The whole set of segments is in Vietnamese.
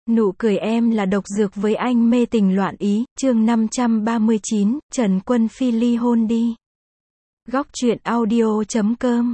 Nụ cười em là độc dược với anh mê tình loạn ý, chương 539, Trần Quân Phi ly hôn đi. Góc truyện audio.com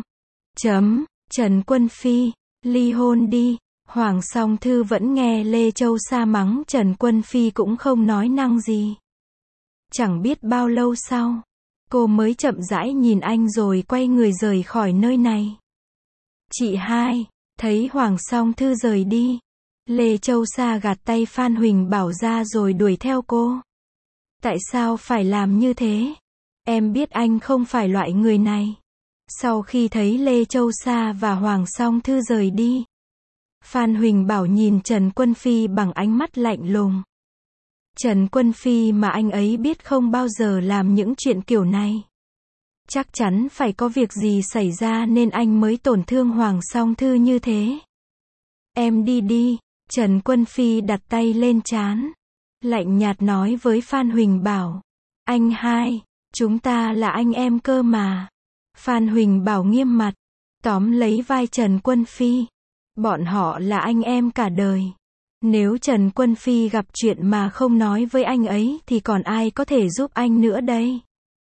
Trần Quân Phi, ly hôn đi. Hoàng Song Thư vẫn nghe Lê Châu Sa mắng Trần Quân Phi cũng không nói năng gì. Chẳng biết bao lâu sau, cô mới chậm rãi nhìn anh rồi quay người rời khỏi nơi này. Chị hai, thấy Hoàng Song Thư rời đi, Lê Châu Sa gạt tay Phan Huỳnh Bảo ra rồi đuổi theo cô. Tại sao phải làm như thế? Em biết anh không phải loại người này. Sau khi thấy Lê Châu Sa và Hoàng Song Thư rời đi, Phan Huỳnh Bảo nhìn Trần Quân Phi bằng ánh mắt lạnh lùng. Trần Quân Phi mà anh ấy biết không bao giờ làm những chuyện kiểu này. Chắc chắn phải có việc gì xảy ra nên anh mới tổn thương Hoàng Song Thư như thế. Em đi đi. Trần Quân Phi đặt tay lên trán, lạnh nhạt nói với Phan Huỳnh Bảo. Anh hai, chúng ta là anh em cơ mà. Phan Huỳnh Bảo nghiêm mặt, tóm lấy vai Trần Quân Phi. Bọn họ là anh em cả đời. Nếu Trần Quân Phi gặp chuyện mà không nói với anh ấy thì còn ai có thể giúp anh nữa đây?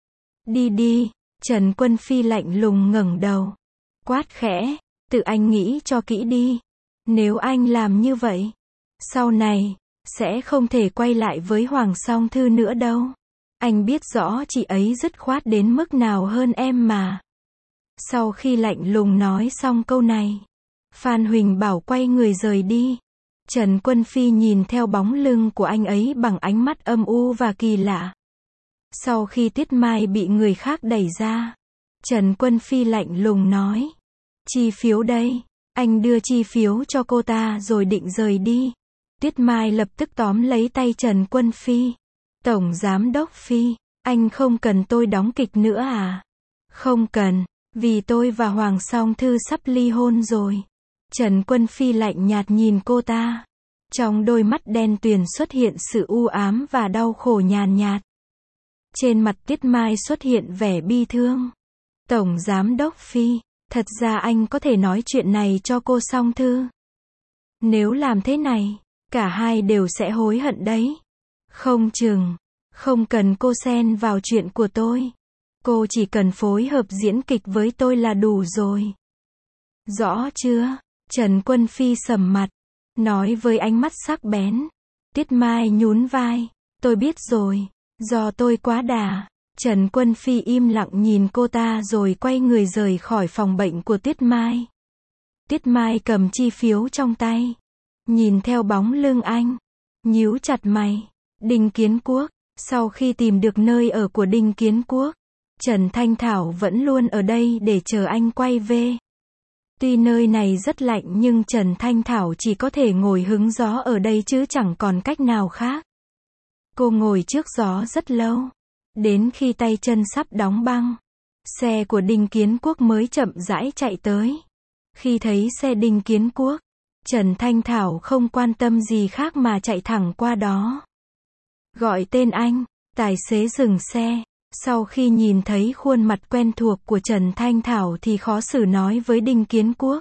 Đi đi. Trần Quân Phi lạnh lùng ngẩng đầu, quát khẽ, tự anh nghĩ cho kỹ đi. Nếu anh làm như vậy, sau này, sẽ không thể quay lại với Hoàng Song Thư nữa đâu. Anh biết rõ chị ấy dứt khoát đến mức nào hơn em mà. Sau khi lạnh lùng nói xong câu này, Phan Huỳnh Bảo quay người rời đi. Trần Quân Phi nhìn theo bóng lưng của anh ấy bằng ánh mắt âm u và kỳ lạ. Sau khi Tiết Mai bị người khác đẩy ra, Trần Quân Phi lạnh lùng nói. Chi phiếu đây. Anh đưa chi phiếu cho cô ta rồi định rời đi. Tiết Mai lập tức tóm lấy tay Trần Quân Phi. Tổng Giám đốc Phi, anh không cần tôi đóng kịch nữa à? Không cần, vì tôi và Hoàng Song Thư sắp ly hôn rồi. Trần Quân Phi lạnh nhạt nhìn cô ta. Trong đôi mắt đen tuyền xuất hiện sự u ám và đau khổ nhàn nhạt. Trên mặt Tiết Mai xuất hiện vẻ bi thương. Tổng Giám đốc Phi, thật ra anh có thể nói chuyện này cho cô Song Thư. Nếu làm thế này, cả hai đều sẽ hối hận đấy. Không chừng, không cần cô xen vào chuyện của tôi. Cô chỉ cần phối hợp diễn kịch với tôi là đủ rồi. Rõ chưa? Trần Quân Phi sầm mặt, nói với ánh mắt sắc bén. Tiết Mai nhún vai. Tôi biết rồi, do tôi quá đà. Trần Quân Phi im lặng nhìn cô ta rồi quay người rời khỏi phòng bệnh của Tiết Mai. Tiết Mai cầm chi phiếu trong tay, nhìn theo bóng lưng anh, nhíu chặt mày. Đinh Kiến Quốc, sau khi tìm được nơi ở của Đinh Kiến Quốc, Trần Thanh Thảo vẫn luôn ở đây để chờ anh quay về. Tuy nơi này rất lạnh nhưng Trần Thanh Thảo chỉ có thể ngồi hứng gió ở đây chứ chẳng còn cách nào khác. Cô ngồi trước gió rất lâu. Đến khi tay chân sắp đóng băng, xe của Đinh Kiến Quốc mới chậm rãi chạy tới. Khi thấy xe Đinh Kiến Quốc, Trần Thanh Thảo không quan tâm gì khác mà chạy thẳng qua đó. Gọi tên anh, tài xế dừng xe. Sau khi nhìn thấy khuôn mặt quen thuộc của Trần Thanh Thảo thì khó xử nói với Đinh Kiến Quốc.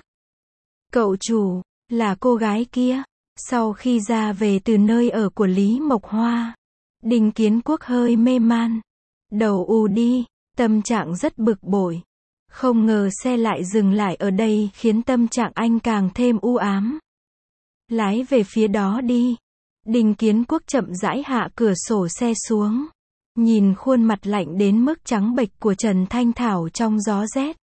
Cậu chủ, là cô gái kia. Sau khi ra về từ nơi ở của Lý Mộc Hoa, Đinh Kiến Quốc hơi mê man, đầu ù đi, tâm trạng rất bực bội. Không ngờ xe lại dừng lại ở đây khiến tâm trạng anh càng thêm u ám. Lái về phía đó đi. Đinh Kiến Quốc chậm rãi hạ cửa sổ xe xuống, nhìn khuôn mặt lạnh đến mức trắng bệch của Trần Thanh Thảo trong gió rét.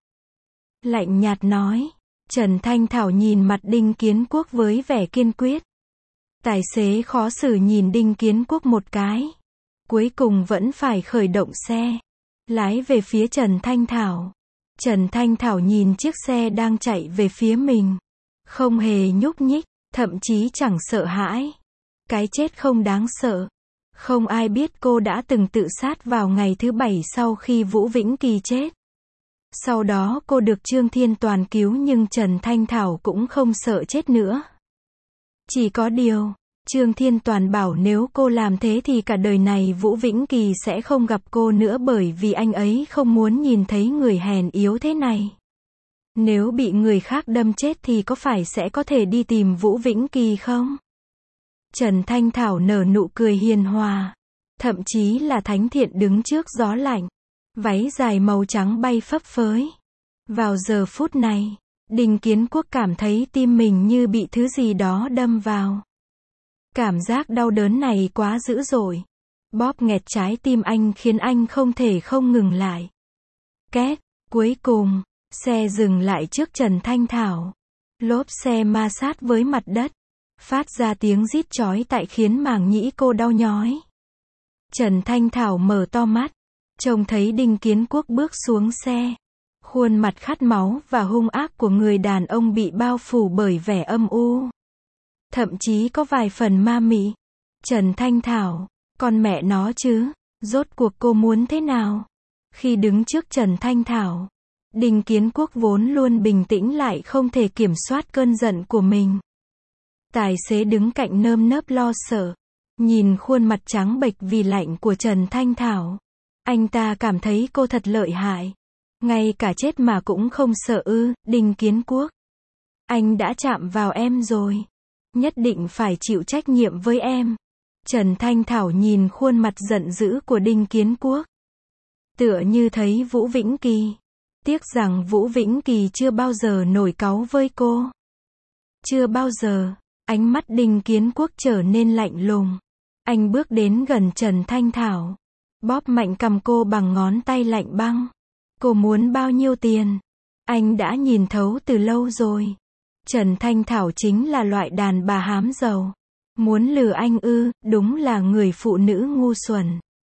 Lạnh nhạt nói. Trần Thanh Thảo nhìn mặt Đinh Kiến Quốc với vẻ kiên quyết. Tài xế khó xử nhìn Đinh Kiến Quốc một cái. Cuối cùng vẫn phải khởi động xe, lái về phía Trần Thanh Thảo. Trần Thanh Thảo nhìn chiếc xe đang chạy về phía mình, không hề nhúc nhích, thậm chí chẳng sợ hãi. Cái chết không đáng sợ. Không ai biết cô đã từng tự sát vào ngày thứ 7 sau khi Vũ Vĩnh Kỳ chết. Sau đó cô được Trương Thiên Toàn cứu nhưng Trần Thanh Thảo cũng không sợ chết nữa. Chỉ có điều, Trương Thiên Toàn bảo nếu cô làm thế thì cả đời này Vũ Vĩnh Kỳ sẽ không gặp cô nữa bởi vì anh ấy không muốn nhìn thấy người hèn yếu thế này. Nếu bị người khác đâm chết thì có phải sẽ có thể đi tìm Vũ Vĩnh Kỳ không? Trần Thanh Thảo nở nụ cười hiền hòa. Thậm chí là thánh thiện đứng trước gió lạnh. Váy dài màu trắng bay phấp phới. Vào giờ phút này, Đinh Kiến Quốc cảm thấy tim mình như bị thứ gì đó đâm vào. Cảm giác đau đớn này quá dữ dội. Bóp nghẹt trái tim anh khiến anh không thể không ngừng lại. Két, cuối cùng, xe dừng lại trước Trần Thanh Thảo. Lốp xe ma sát với mặt đất. Phát ra tiếng rít chói tai khiến màng nhĩ cô đau nhói. Trần Thanh Thảo mở to mắt. Trông thấy Đinh Kiến Quốc bước xuống xe. Khuôn mặt khát máu và hung ác của người đàn ông bị bao phủ bởi vẻ âm u. Thậm chí có vài phần ma mị. Trần Thanh Thảo, con mẹ nó chứ, rốt cuộc cô muốn thế nào? Khi đứng trước Trần Thanh Thảo, Đinh Kiến Quốc vốn luôn bình tĩnh lại không thể kiểm soát cơn giận của mình. Tài xế đứng cạnh nơm nớp lo sợ, nhìn khuôn mặt trắng bệch vì lạnh của Trần Thanh Thảo. Anh ta cảm thấy cô thật lợi hại. Ngay cả chết mà cũng không sợ ư, Đinh Kiến Quốc. Anh đã chạm vào em rồi. Nhất định phải chịu trách nhiệm với em. Trần Thanh Thảo nhìn khuôn mặt giận dữ của Đinh Kiến Quốc. Tựa như thấy Vũ Vĩnh Kỳ. Tiếc rằng Vũ Vĩnh Kỳ chưa bao giờ nổi cáu với cô. Chưa bao giờ. Ánh mắt Đinh Kiến Quốc trở nên lạnh lùng. Anh bước đến gần Trần Thanh Thảo. Bóp mạnh cằm cô bằng ngón tay lạnh băng. Cô muốn bao nhiêu tiền? Anh đã nhìn thấu từ lâu rồi. Trần Thanh Thảo chính là loại đàn bà hám giàu. Muốn lừa anh ư, đúng là người phụ nữ ngu xuẩn.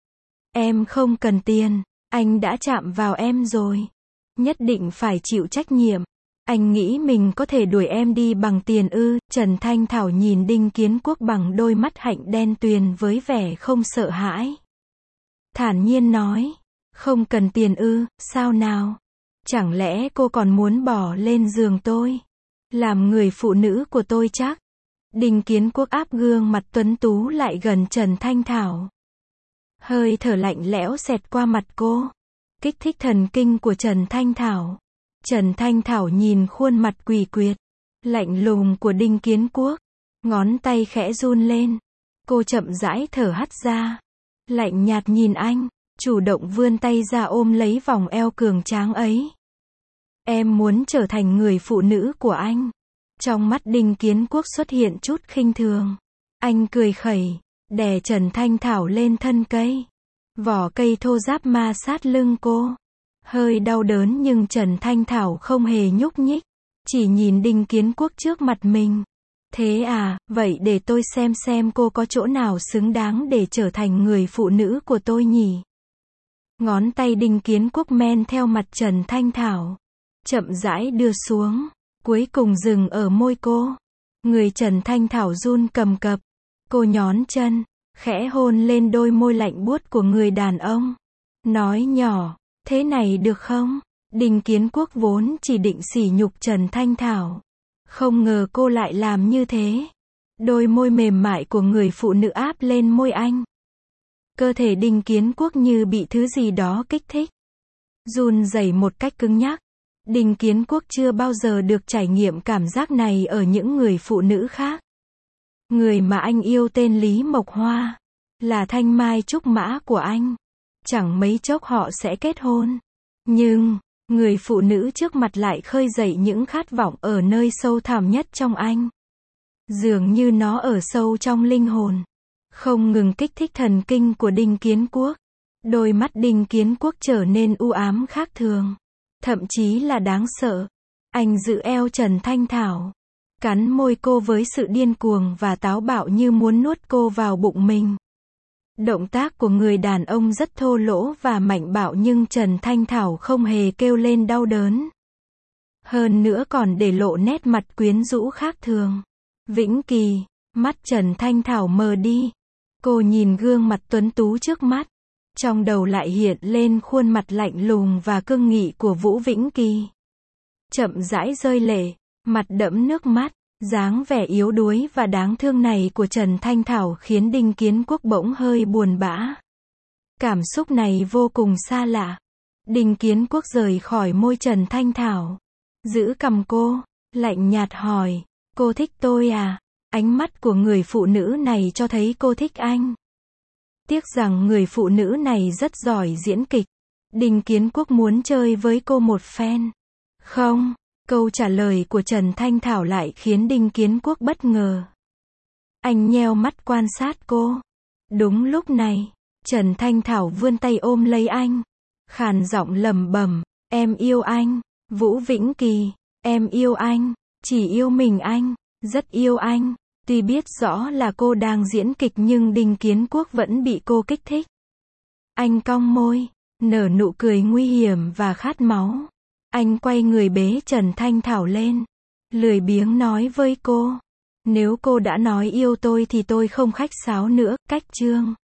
Em không cần tiền, anh đã chạm vào em rồi. Nhất định phải chịu trách nhiệm. Anh nghĩ mình có thể đuổi em đi bằng tiền ư? Trần Thanh Thảo nhìn Đinh Kiến Quốc bằng đôi mắt hạnh đen tuyền với vẻ không sợ hãi. Thản nhiên nói, không cần tiền ư, sao nào? Chẳng lẽ cô còn muốn bỏ lên giường tôi? Làm người phụ nữ của tôi chắc? Đinh Kiến Quốc áp gương mặt tuấn tú lại gần Trần Thanh Thảo. Hơi thở lạnh lẽo xẹt qua mặt cô. Kích thích thần kinh của Trần Thanh Thảo. Trần Thanh Thảo nhìn khuôn mặt quỷ quyệt, lạnh lùng của Đinh Kiến Quốc. Ngón tay khẽ run lên. Cô chậm rãi thở hắt ra. Lạnh nhạt nhìn anh, chủ động vươn tay ra ôm lấy vòng eo cường tráng ấy. Em muốn trở thành người phụ nữ của anh. Trong mắt Đinh Kiến Quốc xuất hiện chút khinh thường. Anh cười khẩy, đè Trần Thanh Thảo lên thân cây. Vỏ cây thô ráp ma sát lưng cô. Hơi đau đớn nhưng Trần Thanh Thảo không hề nhúc nhích. Chỉ nhìn Đinh Kiến Quốc trước mặt mình. Thế à, vậy để tôi xem cô có chỗ nào xứng đáng để trở thành người phụ nữ của tôi nhỉ? Ngón tay Đinh Kiến Quốc men theo mặt Trần Thanh Thảo. Chậm rãi đưa xuống. Cuối cùng dừng ở môi cô. Người Trần Thanh Thảo run cầm cập. Cô nhón chân, khẽ hôn lên đôi môi lạnh buốt của người đàn ông. Nói nhỏ, thế này được không? Đinh Kiến Quốc vốn chỉ định sỉ nhục Trần Thanh Thảo. Không ngờ cô lại làm như thế. Đôi môi mềm mại của người phụ nữ áp lên môi anh. Cơ thể Đinh Kiến Quốc như bị thứ gì đó kích thích. Run rẩy một cách cứng nhắc. Đinh Kiến Quốc chưa bao giờ được trải nghiệm cảm giác này ở những người phụ nữ khác. Người mà anh yêu tên Lý Mộc Hoa. Là thanh mai trúc mã của anh. Chẳng mấy chốc họ sẽ kết hôn. Nhưng, người phụ nữ trước mặt lại khơi dậy những khát vọng ở nơi sâu thẳm nhất trong anh. Dường như nó ở sâu trong linh hồn. Không ngừng kích thích thần kinh của Đinh Kiến Quốc. Đôi mắt Đinh Kiến Quốc trở nên u ám khác thường. Thậm chí là đáng sợ. Anh giữ eo Trần Thanh Thảo. Cắn môi cô với sự điên cuồng và táo bạo như muốn nuốt cô vào bụng mình. Động tác của người đàn ông rất thô lỗ và mạnh bạo nhưng Trần Thanh Thảo không hề kêu lên đau đớn. Hơn nữa còn để lộ nét mặt quyến rũ khác thường. Vĩnh Kỳ, mắt Trần Thanh Thảo mờ đi. Cô nhìn gương mặt tuấn tú trước mắt. Trong đầu lại hiện lên khuôn mặt lạnh lùng và cương nghị của Vũ Vĩnh Kỳ. Chậm rãi rơi lệ, mặt đẫm nước mắt, dáng vẻ yếu đuối và đáng thương này của Trần Thanh Thảo khiến Đinh Kiến Quốc bỗng hơi buồn bã. Cảm xúc này vô cùng xa lạ. Đinh Kiến Quốc rời khỏi môi Trần Thanh Thảo. Giữ cằm cô, lạnh nhạt hỏi, cô thích tôi à? Ánh mắt của người phụ nữ này cho thấy cô thích anh. Tiếc rằng người phụ nữ này rất giỏi diễn kịch. Đinh Kiến Quốc muốn chơi với cô một phen. Không, câu trả lời của Trần Thanh Thảo lại khiến Đinh Kiến Quốc bất ngờ. Anh nheo mắt quan sát cô. Đúng lúc này, Trần Thanh Thảo vươn tay ôm lấy anh. Khàn giọng lẩm bẩm, em yêu anh, Vũ Vĩnh Kỳ, em yêu anh, chỉ yêu mình anh, rất yêu anh. Tuy biết rõ là cô đang diễn kịch nhưng Đinh Kiến Quốc vẫn bị cô kích thích. Anh cong môi, nở nụ cười nguy hiểm và khát máu. Anh quay người bế Trần Thanh Thảo lên, lười biếng nói với cô. Nếu cô đã nói yêu tôi thì tôi không khách sáo nữa, cách chương.